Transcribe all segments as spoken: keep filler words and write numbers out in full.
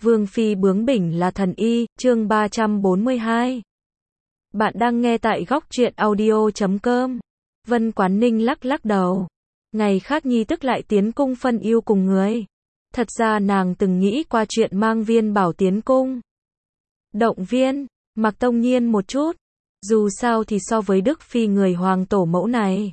Vương phi bướng bỉnh là thần y, chương ba trăm bốn mươi hai. Bạn đang nghe tại góc truyện audio chấm com. Vân Quán Ninh lắc lắc đầu. Ngày khác nhi tức lại tiến cung phân yêu cùng người. Thật ra nàng từng nghĩ qua chuyện mang Viên Bảo tiến cung. Động viên, Mạc Tông Nhiên một chút. Dù sao thì so với Đức Phi người hoàng tổ mẫu này,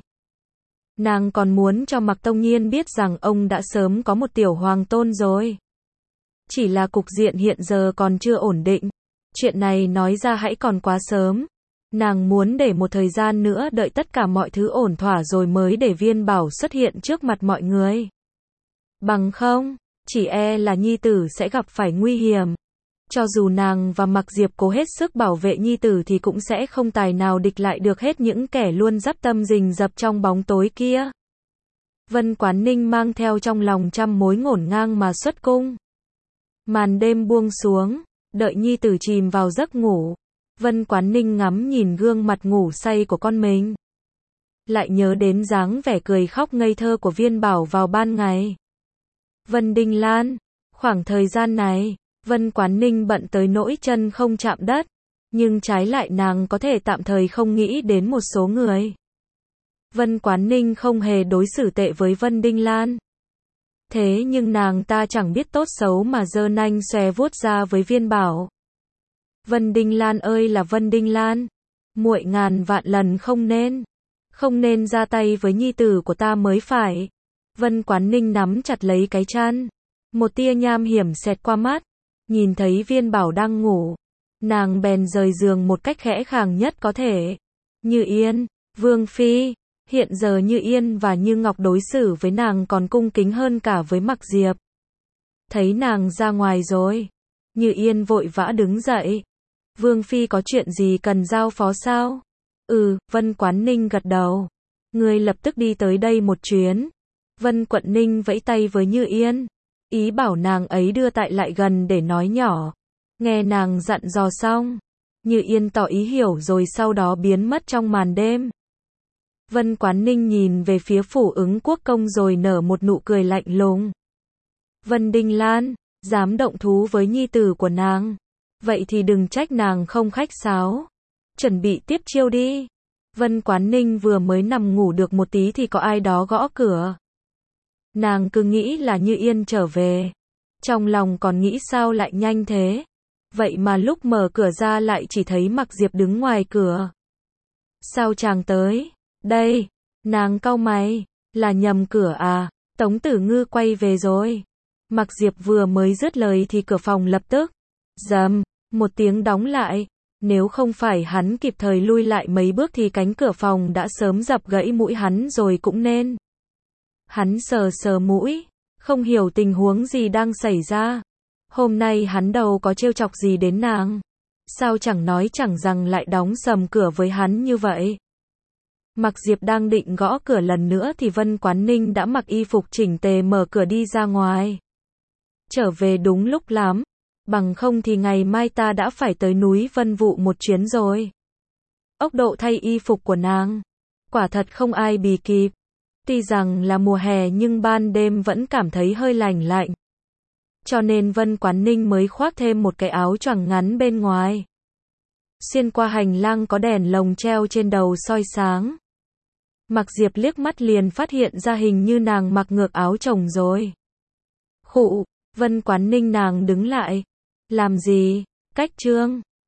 nàng còn muốn cho Mạc Tông Nhiên biết rằng ông đã sớm có một tiểu hoàng tôn rồi. Chỉ là cục diện hiện giờ còn chưa ổn định. Chuyện này nói ra hãy còn quá sớm. Nàng muốn để một thời gian nữa đợi tất cả mọi thứ ổn thỏa rồi mới để Viên Bảo xuất hiện trước mặt mọi người. Bằng không, chỉ e là nhi tử sẽ gặp phải nguy hiểm. Cho dù nàng và Mạc Diệp cố hết sức bảo vệ nhi tử thì cũng sẽ không tài nào địch lại được hết những kẻ luôn dắp tâm rình rập trong bóng tối kia. Vân Quán Ninh mang theo trong lòng trăm mối ngổn ngang mà xuất cung. Màn đêm buông xuống, đợi nhi tử chìm vào giấc ngủ. Vân Quán Ninh ngắm nhìn gương mặt ngủ say của con mình. Lại nhớ đến dáng vẻ cười khóc ngây thơ của Viên Bảo vào ban ngày. Vân Đình Lan, khoảng thời gian này, Vân Quán Ninh bận tới nỗi chân không chạm đất. Nhưng trái lại nàng có thể tạm thời không nghĩ đến một số người. Vân Quán Ninh không hề đối xử tệ với Vân Đình Lan. Thế nhưng nàng ta chẳng biết tốt xấu mà giơ nanh xòe vuốt ra với Viên Bảo. Vân Đình Lan ơi là Vân Đình Lan, muội ngàn vạn lần không nên, không nên ra tay với nhi tử của ta mới phải. Vân Quán Ninh nắm chặt lấy cái chăn, một tia nham hiểm xẹt qua mắt, nhìn thấy Viên Bảo đang ngủ, nàng bèn rời giường một cách khẽ khàng nhất có thể. Như Yên, Vương phi, hiện giờ Như Yên và Như Ngọc đối xử với nàng còn cung kính hơn cả với Mạc Diệp. Thấy nàng ra ngoài rồi, Như Yên vội vã đứng dậy. Vương phi có chuyện gì cần giao phó sao? Ừ, Vân Quán Ninh gật đầu. Ngươi lập tức đi tới đây một chuyến. Vân Quận Ninh vẫy tay với Như Yên, ý bảo nàng ấy đưa tại lại gần để nói nhỏ. Nghe nàng dặn dò xong, Như Yên tỏ ý hiểu rồi sau đó biến mất trong màn đêm. Vân Quán Ninh nhìn về phía Phủ Ứng Quốc công rồi nở một nụ cười lạnh lùng. Vân Đình Lan, dám động thú với nhi tử của nàng. Vậy thì đừng trách nàng không khách sáo. Chuẩn bị tiếp chiêu đi. Vân Quán Ninh vừa mới nằm ngủ được một tí thì có ai đó gõ cửa. Nàng cứ nghĩ là Như Yên trở về. Trong lòng còn nghĩ sao lại nhanh thế. Vậy mà lúc mở cửa ra lại chỉ thấy Mạc Diệp đứng ngoài cửa. Sao chàng tới? Đây, nàng cau mày, là nhầm cửa à, Tống Tử Ngư quay về rồi. Mạc Diệp vừa mới dứt lời thì cửa phòng lập tức rầm một tiếng đóng lại. Nếu không phải hắn kịp thời lui lại mấy bước thì cánh cửa phòng đã sớm dập gãy mũi hắn rồi cũng nên. Hắn sờ sờ mũi, không hiểu tình huống gì đang xảy ra. Hôm nay hắn đâu có trêu chọc gì đến nàng. Sao chẳng nói chẳng rằng lại đóng sầm cửa với hắn như vậy. Mạc Diệp đang định gõ cửa lần nữa thì Vân Quán Ninh đã mặc y phục chỉnh tề mở cửa đi ra ngoài. Trở về đúng lúc lắm. Bằng không thì ngày mai ta đã phải tới núi Vân Vụ một chuyến rồi. Ốc độ thay y phục của nàng, quả thật không ai bì kịp. Tuy rằng là mùa hè nhưng ban đêm vẫn cảm thấy hơi lạnh lạnh. Cho nên Vân Quán Ninh mới khoác thêm một cái áo choàng ngắn bên ngoài. Xuyên qua hành lang có đèn lồng treo trên đầu soi sáng. Mạc Diệp liếc mắt liền phát hiện ra hình như nàng mặc ngược áo chồng rồi. Khụ, Vân Quán Ninh nàng đứng lại. Làm gì? Cách trương.